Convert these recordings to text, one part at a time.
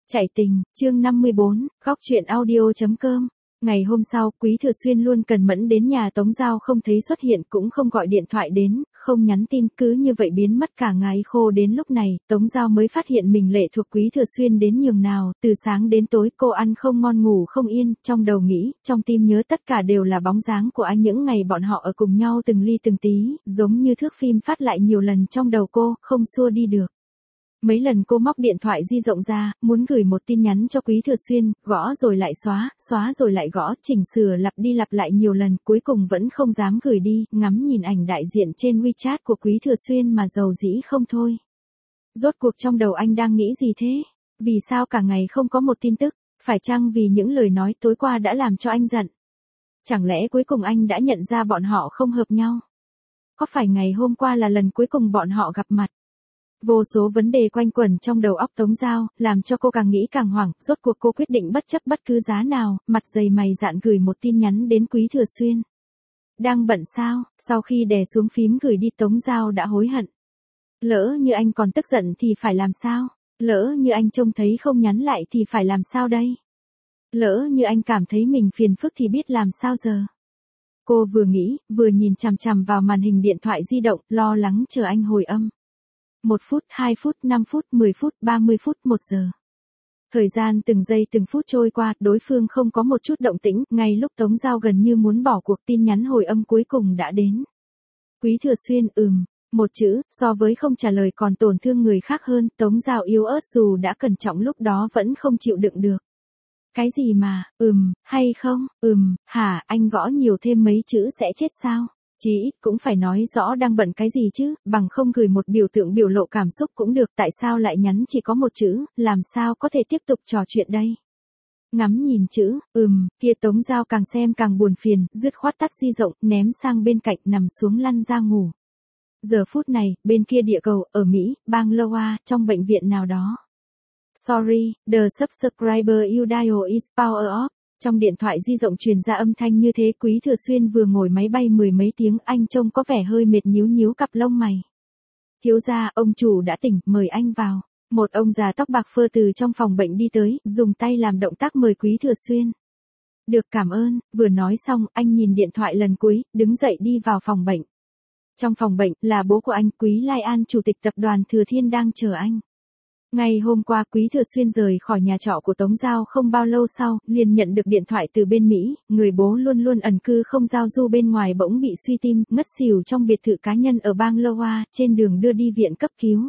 Chạy tình, chương 54, góc truyện audio.com. Ngày hôm sau, Quý Thừa Xuyên luôn cần mẫn đến nhà Tống Giao không thấy xuất hiện, cũng không gọi điện thoại đến, không nhắn tin, cứ như vậy biến mất cả ngày khô. Đến lúc này, Tống Giao mới phát hiện mình lệ thuộc Quý Thừa Xuyên đến nhường nào. Từ sáng đến tối cô ăn không ngon ngủ không yên, trong đầu nghĩ, trong tim nhớ tất cả đều là bóng dáng của anh những ngày bọn họ ở cùng nhau từng ly từng tí, giống như thước phim phát lại nhiều lần trong đầu cô, không xua đi được. Mấy lần cô móc điện thoại di động ra, muốn gửi một tin nhắn cho Quý Thừa Xuyên, gõ rồi lại xóa, xóa rồi lại gõ, chỉnh sửa lặp đi lặp lại nhiều lần, cuối cùng vẫn không dám gửi đi, ngắm nhìn ảnh đại diện trên WeChat của Quý Thừa Xuyên mà dầu dĩ không thôi. Rốt cuộc trong đầu anh đang nghĩ gì thế? Vì sao cả ngày không có một tin tức? Phải chăng vì những lời nói tối qua đã làm cho anh giận? Chẳng lẽ cuối cùng anh đã nhận ra bọn họ không hợp nhau? Có phải ngày hôm qua là lần cuối cùng bọn họ gặp mặt? Vô số vấn đề quanh quẩn trong đầu óc Tống Giao, làm cho cô càng nghĩ càng hoảng, rốt cuộc cô quyết định bất chấp bất cứ giá nào, mặt dày mày dạn gửi một tin nhắn đến Quý Thừa Xuyên. Đang bận sao? Sau khi đè xuống phím gửi đi Tống Giao đã hối hận. Lỡ như anh còn tức giận thì phải làm sao? Lỡ như anh trông thấy không nhắn lại thì phải làm sao đây? Lỡ như anh cảm thấy mình phiền phức thì biết làm sao giờ? Cô vừa nghĩ, vừa nhìn chằm chằm vào màn hình điện thoại di động, lo lắng chờ anh hồi âm. 1 phút, 2 phút, 5 phút, 10 phút, 30 phút, 1 giờ. Thời gian từng giây từng phút trôi qua, đối phương không có một chút động tĩnh, ngay lúc Tống Giao gần như muốn bỏ cuộc, tin nhắn hồi âm cuối cùng đã đến. Quý Thừa Xuyên, một chữ, so với không trả lời còn tổn thương người khác hơn, Tống Giao yếu ớt dù đã cẩn trọng lúc đó vẫn không chịu đựng được. Cái gì mà, hay không, hả, anh gõ nhiều thêm mấy chữ sẽ chết sao? Chí ít cũng phải nói rõ đang bận cái gì chứ, bằng không gửi một biểu tượng biểu lộ cảm xúc cũng được, tại sao lại nhắn chỉ có một chữ, làm sao có thể tiếp tục trò chuyện đây? Ngắm nhìn chữ, kia Tống Giao càng xem càng buồn phiền, dứt khoát tắt di động, ném sang bên cạnh nằm xuống lăn ra ngủ. Giờ phút này, bên kia địa cầu, ở Mỹ, bang Iowa, trong bệnh viện nào đó. Sorry, the subscriber you dial is power off. Trong điện thoại di động truyền ra âm thanh như thế. Quý Thừa Xuyên vừa ngồi máy bay mười mấy tiếng, anh trông có vẻ hơi mệt, nhíu nhíu cặp lông mày. Thiếu gia, ông chủ đã tỉnh, mời anh vào. Một ông già tóc bạc phơ từ trong phòng bệnh đi tới, dùng tay làm động tác mời Quý Thừa Xuyên. Được, cảm ơn. Vừa nói xong, anh nhìn điện thoại lần cuối, đứng dậy đi vào phòng bệnh. Trong phòng bệnh, là bố của anh, Quý Lai An, chủ tịch tập đoàn Thừa Thiên đang chờ anh. Ngày hôm qua Quý Thừa Xuyên rời khỏi nhà trọ của Tống Giao không bao lâu sau, liền nhận được điện thoại từ bên Mỹ, người bố luôn luôn ẩn cư không giao du bên ngoài bỗng bị suy tim, ngất xỉu trong biệt thự cá nhân ở bang Iowa, trên đường đưa đi viện cấp cứu.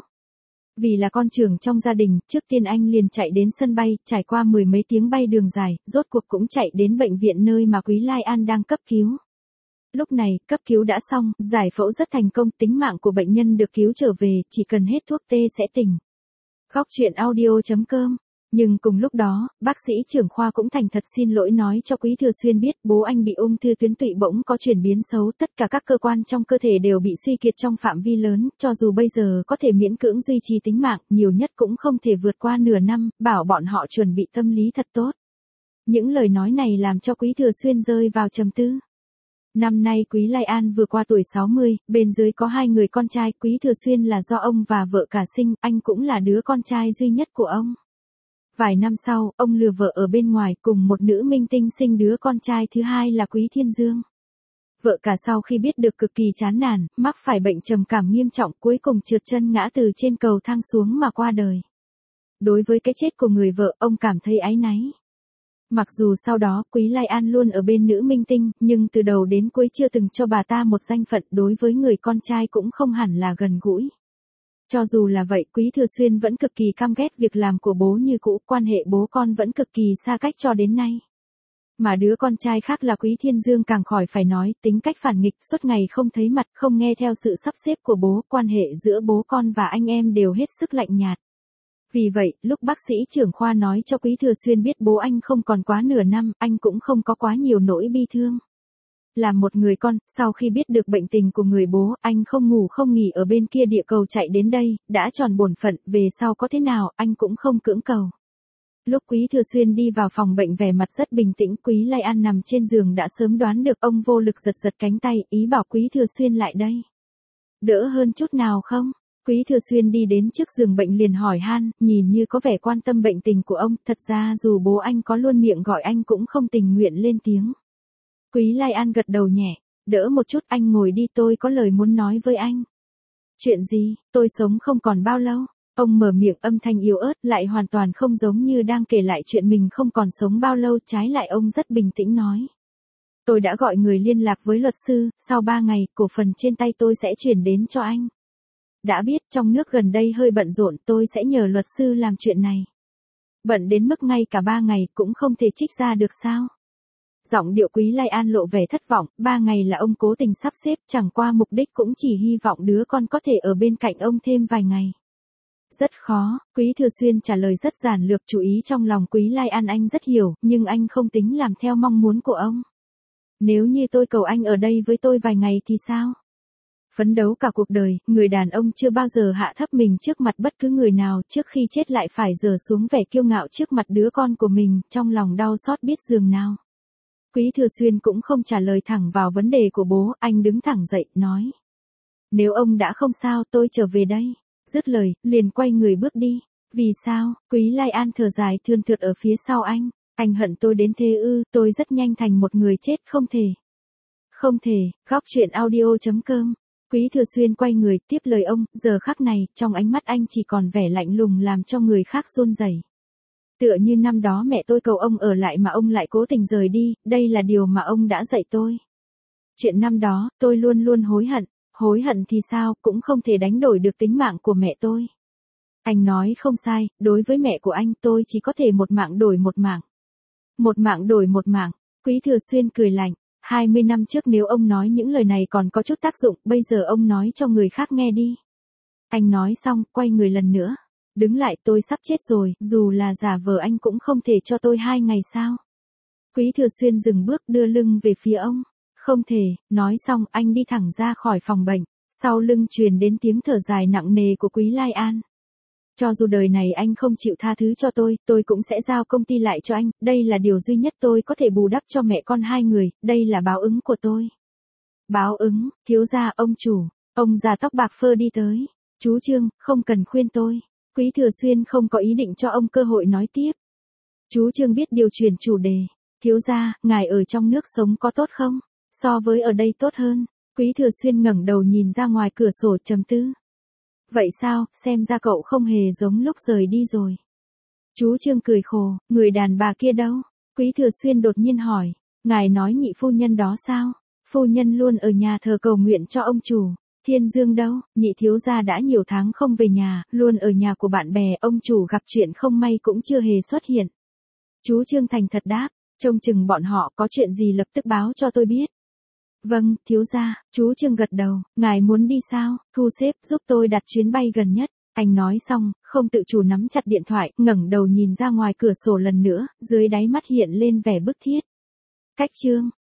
Vì là con trưởng trong gia đình, trước tiên anh liền chạy đến sân bay, trải qua mười mấy tiếng bay đường dài, rốt cuộc cũng chạy đến bệnh viện nơi mà Quý Lai An đang cấp cứu. Lúc này, cấp cứu đã xong, giải phẫu rất thành công, tính mạng của bệnh nhân được cứu trở về, chỉ cần hết thuốc tê sẽ tỉnh. Góc truyện audio.com. Nhưng cùng lúc đó, bác sĩ trưởng khoa cũng thành thật xin lỗi nói cho Quý Thừa Xuyên biết bố anh bị ung thư tuyến tụy bỗng có chuyển biến xấu, tất cả các cơ quan trong cơ thể đều bị suy kiệt trong phạm vi lớn, cho dù bây giờ có thể miễn cưỡng duy trì tính mạng, nhiều nhất cũng không thể vượt qua nửa năm, bảo bọn họ chuẩn bị tâm lý thật tốt. Những lời nói này làm cho Quý Thừa Xuyên rơi vào trầm tư. Năm nay Quý Lai An vừa qua tuổi 60, bên dưới có 2 người con trai, Quý Thừa Xuyên là do ông và vợ cả sinh, anh cũng là đứa con trai duy nhất của ông. Vài năm sau, ông lừa vợ ở bên ngoài cùng một nữ minh tinh sinh đứa con trai thứ hai là Quý Thiên Dương. Vợ cả sau khi biết được cực kỳ chán nản, mắc phải bệnh trầm cảm nghiêm trọng, cuối cùng trượt chân ngã từ trên cầu thang xuống mà qua đời. Đối với cái chết của người vợ, ông cảm thấy áy náy. Mặc dù sau đó Quý Lai An luôn ở bên nữ minh tinh, nhưng từ đầu đến cuối chưa từng cho bà ta một danh phận, đối với người con trai cũng không hẳn là gần gũi. Cho dù là vậy, Quý Thừa Xuyên vẫn cực kỳ căm ghét việc làm của bố như cũ, quan hệ bố con vẫn cực kỳ xa cách cho đến nay. Mà đứa con trai khác là Quý Thiên Dương càng khỏi phải nói, tính cách phản nghịch, suốt ngày không thấy mặt, không nghe theo sự sắp xếp của bố, quan hệ giữa bố con và anh em đều hết sức lạnh nhạt. Vì vậy, lúc bác sĩ trưởng khoa nói cho Quý Thừa Xuyên biết bố anh không còn quá nửa năm, anh cũng không có quá nhiều nỗi bi thương. Là một người con, sau khi biết được bệnh tình của người bố, anh không ngủ không nghỉ ở bên kia địa cầu chạy đến đây, đã tròn bổn phận, về sau có thế nào, anh cũng không cưỡng cầu. Lúc Quý Thừa Xuyên đi vào phòng bệnh vẻ mặt rất bình tĩnh, Quý Lai An nằm trên giường đã sớm đoán được, ông vô lực giật giật cánh tay, ý bảo Quý Thừa Xuyên lại đây. Đỡ hơn chút nào không? Quý Thừa Xuyên đi đến trước giường bệnh liền hỏi han, nhìn như có vẻ quan tâm bệnh tình của ông, thật ra dù bố anh có luôn miệng gọi anh cũng không tình nguyện lên tiếng. Quý Lai An gật đầu nhẹ, đỡ một chút, anh ngồi đi, tôi có lời muốn nói với anh. Chuyện gì? Tôi sống không còn bao lâu. Ông mở miệng âm thanh yếu ớt, lại hoàn toàn không giống như đang kể lại chuyện mình không còn sống bao lâu, trái lại ông rất bình tĩnh nói. Tôi đã gọi người liên lạc với luật sư, sau 3 ngày, cổ phần trên tay tôi sẽ chuyển đến cho anh. Đã biết trong nước gần đây hơi bận rộn, tôi sẽ nhờ luật sư làm chuyện này. Bận đến mức ngay cả 3 ngày cũng không thể trích ra được sao? Giọng điệu Quý Lai An lộ vẻ thất vọng, 3 ngày là ông cố tình sắp xếp, chẳng qua mục đích cũng chỉ hy vọng đứa con có thể ở bên cạnh ông thêm vài ngày. Rất khó, Quý Thừa Xuyên trả lời rất giản lược, chú ý trong lòng Quý Lai An anh rất hiểu, nhưng anh không tính làm theo mong muốn của ông. Nếu như tôi cầu anh ở đây với tôi vài ngày thì sao? Phấn đấu cả cuộc đời, người đàn ông chưa bao giờ hạ thấp mình trước mặt bất cứ người nào, trước khi chết lại phải giở xuống vẻ kiêu ngạo trước mặt đứa con của mình, trong lòng đau xót biết dường nào. Quý Thừa Xuyên cũng không trả lời thẳng vào vấn đề của bố, anh đứng thẳng dậy, nói. Nếu ông đã không sao, tôi trở về đây. Dứt lời, liền quay người bước đi. Vì sao? Quý Lai An thở dài thườn thượt ở phía sau anh. Anh hận tôi đến thế ư? Tôi rất nhanh thành một người chết, không thể. Không thể. Góc truyện audio.com. Quý Thừa Xuyên quay người tiếp lời ông, giờ khắc này, trong ánh mắt anh chỉ còn vẻ lạnh lùng làm cho người khác run rẩy. Tựa như năm đó mẹ tôi cầu ông ở lại mà ông lại cố tình rời đi, đây là điều mà ông đã dạy tôi. Chuyện năm đó, tôi luôn luôn hối hận thì sao, cũng không thể đánh đổi được tính mạng của mẹ tôi. Anh nói không sai, đối với mẹ của anh tôi chỉ có thể một mạng đổi một mạng. Một mạng đổi một mạng, Quý Thừa Xuyên cười lạnh. 20 năm trước nếu ông nói những lời này còn có chút tác dụng, bây giờ ông nói cho người khác nghe đi. Anh nói xong, quay người lần nữa. Đứng lại, tôi sắp chết rồi, dù là giả vờ anh cũng không thể cho tôi 2 ngày sao. Quý Thừa Xuyên dừng bước đưa lưng về phía ông. Không thể, nói xong anh đi thẳng ra khỏi phòng bệnh, sau lưng truyền đến tiếng thở dài nặng nề của Quý Lai An. Cho dù đời này anh không chịu tha thứ cho tôi cũng sẽ giao công ty lại cho anh, đây là điều duy nhất tôi có thể bù đắp cho mẹ con hai người, đây là báo ứng của tôi. Báo ứng, thiếu gia, ông chủ, ông già tóc bạc phơ đi tới. Chú Trương, không cần khuyên tôi. Quý Thừa Xuyên không có ý định cho ông cơ hội nói tiếp. Chú Trương biết điều chuyển chủ đề. Thiếu gia, ngài ở trong nước sống có tốt không? So với ở đây tốt hơn. Quý Thừa Xuyên ngẩng đầu nhìn ra ngoài cửa sổ trầm tư. Vậy sao, xem ra cậu không hề giống lúc rời đi rồi. Chú Trương cười khổ, người đàn bà kia đâu? Quý Thừa Xuyên đột nhiên hỏi, ngài nói nhị phu nhân đó sao? Phu nhân luôn ở nhà thờ cầu nguyện cho ông chủ. Thiên Dương đâu? Nhị thiếu gia đã nhiều tháng không về nhà, luôn ở nhà của bạn bè, ông chủ gặp chuyện không may cũng chưa hề xuất hiện. Chú Trương thành thật đáp, trông chừng bọn họ có chuyện gì lập tức báo cho tôi biết. Vâng, thiếu gia, chú Trương gật đầu, ngài muốn đi sao? Thu xếp giúp tôi đặt chuyến bay gần nhất. Anh nói xong, không tự chủ nắm chặt điện thoại, ngẩng đầu nhìn ra ngoài cửa sổ lần nữa, dưới đáy mắt hiện lên vẻ bức thiết. Cách Trương,